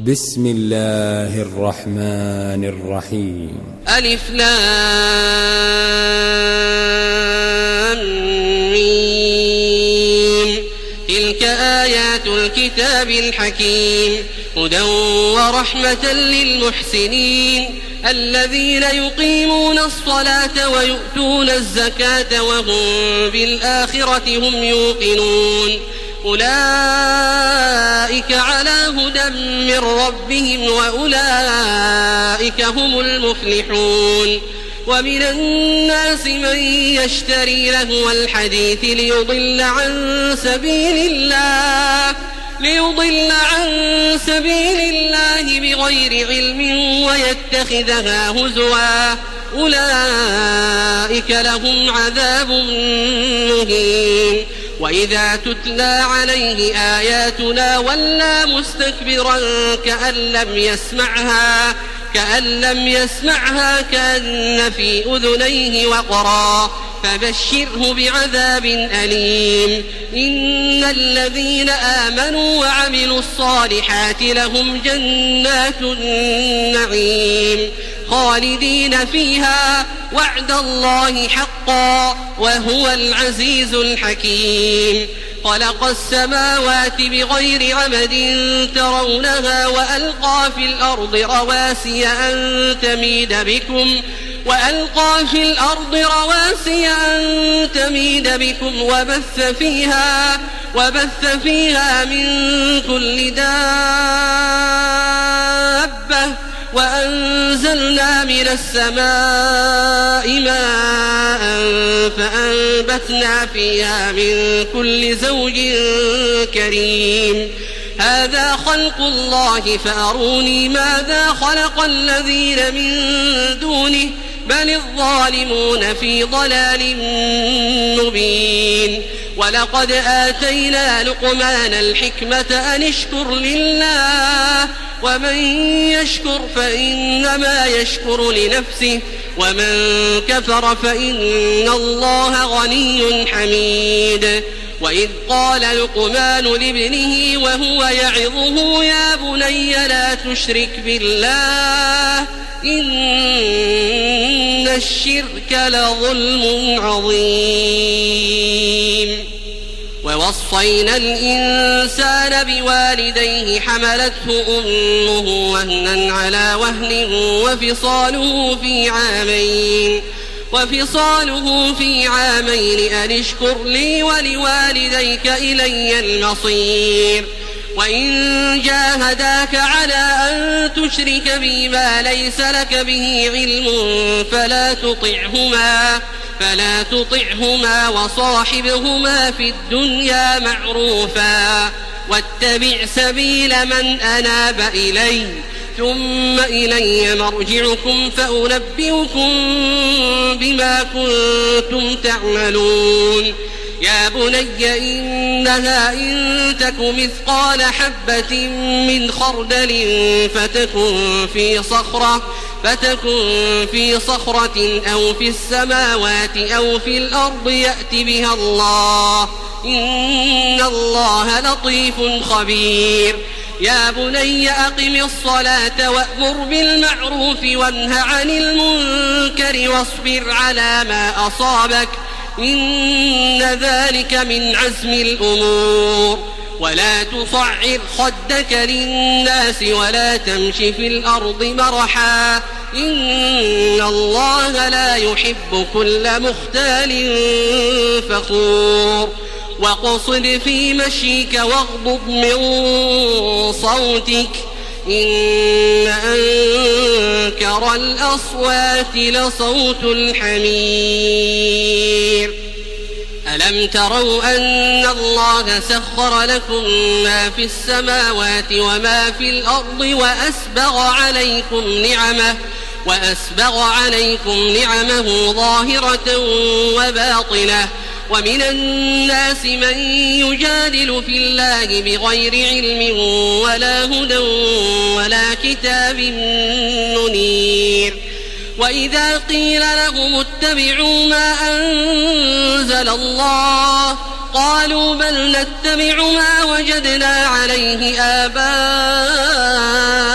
بسم الله الرحمن الرحيم. ألف لام ميم. تلك آيات الكتاب الحكيم هدى ورحمة للمحسنين الذين يقيمون الصلاة ويؤتون الزكاة وهم بالآخرة هم يوقنون أولئك على هدى من ربهم وأولئك هم المفلحون. ومن الناس من يشتري لهو الحديث ليضل عن سبيل الله بغير علم ويتخذها هزوا أولئك لهم عذاب مهين. وإذا تتلى عليه آياتنا ولى مستكبرا كأن لم يسمعها كأن في أذنيه وقرا فبشره بعذاب أليم. إن الذين آمنوا وعملوا الصالحات لهم جنات النعيم خالدين فيها وعد الله حقا وهو العزيز الحكيم. خلق السماوات بغير عمد ترونها وألقى في الأرض رواسي أن تميد بكم وبث فيها من كل دابة وأنزلنا من السماء ماء فأنبتنا فيها من كل زوج كريم. هذا خلق الله فأروني ماذا خلق الذين من دونه بل الظالمون في ضلال مبين. ولقد آتينا لقمان الحكمة أن اشكر لله ومن يشكر فإنما يشكر لنفسه ومن كفر فإن الله غني حميد. وإذ قال لقمان لابنه وهو يعظه يا بني لا تشرك بالله إن الشرك لظلم عظيم. ووصينا الإنسان بوالديه حملته أمه وهنا على وهن وفصاله في عامين أن اشكر لي ولوالديك إلي المصير. وإن جاهداك على أن تشرك بي ما ليس لك به علم فلا تطعهما وصاحبهما في الدنيا معروفا واتبع سبيل من أناب إلي ثم إلي مرجعكم فأنبئكم بما كنتم تعملون. يا بني إنها إن تك مثقال حبة من خردل فتكن في صخرة أو في السماوات أو في الأرض يأت بها الله إن الله لطيف خبير. يا بني أقم الصلاة وأمر بالمعروف وانه عن المنكر واصبر على ما أصابك إن ذلك من عزم الأمور. ولا تصعر خدك للناس ولا تمش في الأرض مرحا إن الله لا يحب كل مختال فخور. واقصد في مشيك واغضض من صوتك إن أنكر الأصوات لصوت الحمير. ألم تروا أن الله سخر لكم ما في السماوات وما في الأرض وأسبغ عليكم نعمه ظاهرة وباطنة. ومن الناس من يجادل في الله بغير علم ولا هدى ولا كتاب منير. وإذا قيل لهم اتبعوا ما أنزل الله قالوا بل نتبع ما وجدنا عليه آباءنا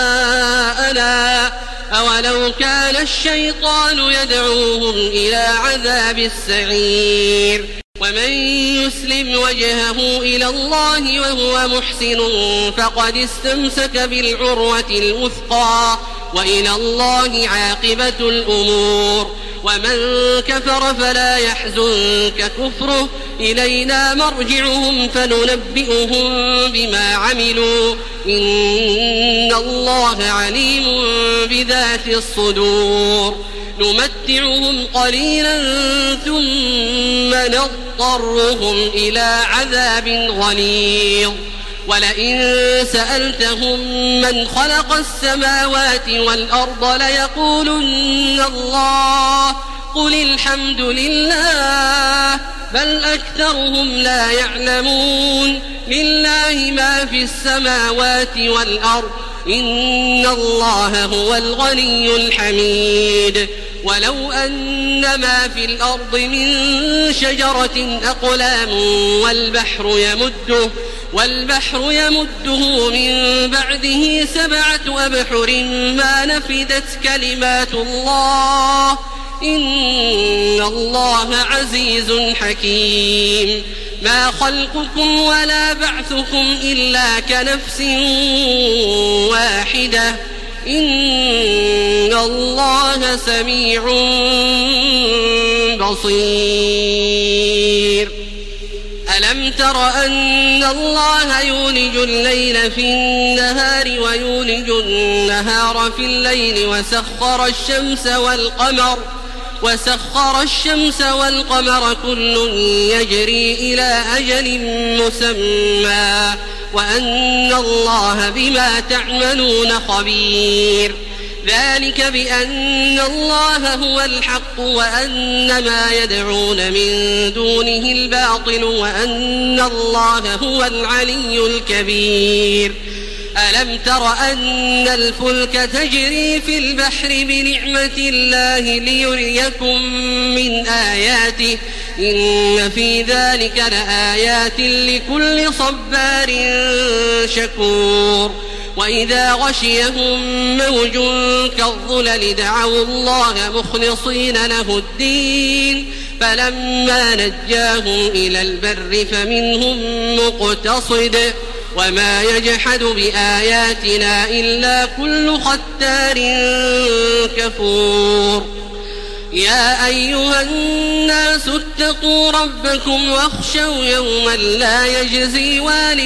ولو كان الشيطان يدعوهم إلى عذاب السعير. ومن يسلم وجهه إلى الله وهو محسن فقد استمسك بالعروة الوثقى وإلى الله عاقبة الأمور. ومن كفر فلا يحزنك كفره، إلينا مرجعهم فننبئهم بما عملوا، إن الله عليم بذات الصدور. نمتعهم قليلا ثم نضطرهم إلى عذاب غليظ. ولئن سألتهم من خلق السماوات والأرض ليقولن الله، قل الحمد لله بل أكثرهم لا يعلمون. لله ما في السماوات والأرض، إن الله هو الغني الحميد. ولو أن ما في الأرض من شجرة أقلام والبحر يمده من بعده 7 أبحر ما نفدت كلمات الله، إن الله عزيز حكيم. ما خلقكم ولا بعثكم إلا كنفس واحدة، إن الله سميع بصير. ألم تر أن الله يولج الليل في النهار ويولج النهار في الليل وسخر الشمس والقمر كل يجري إلى أجل مسمى وأن الله بما تعملون خبير. ذلك بأن الله هو الحق وأن ما يدعون من دونه الباطل وأن الله هو العلي الكبير. ألم تر أن الفلك تجري في البحر بنعمة الله ليريكم من آياته، إن في ذلك لآيات لكل صبار شكور. وإذا غشيهم موج كالظلل دعوا الله مخلصين له الدين، فلما نجاهم إلى البر فمنهم مقتصد، وما يجحد بآياتنا إلا كل ختار كفور. يا أيها الناس اتقوا ربكم واخشوا يوما لا يجزي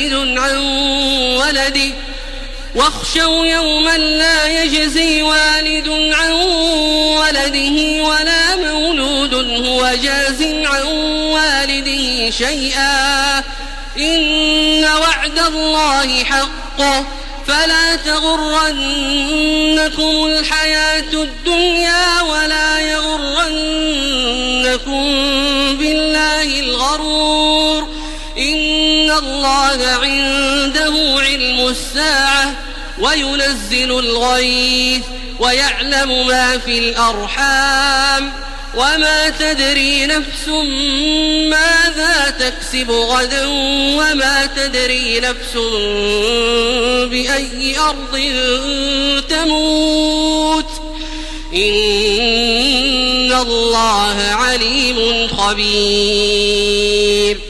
والد عن ولده ولا مولود هو جاز عن والده شيئا، إن وعد الله حق، فلا تغرنكم الحياة الدنيا ولا يغرنكم بالله الغرور، إن الله عنده علم الساعة وينزل الغيث ويعلم ما في الأرحام، وما تدري نفس ماذا تكسب غدا وما تدري نفس بأي أرض تموت، إن الله عليم خبير.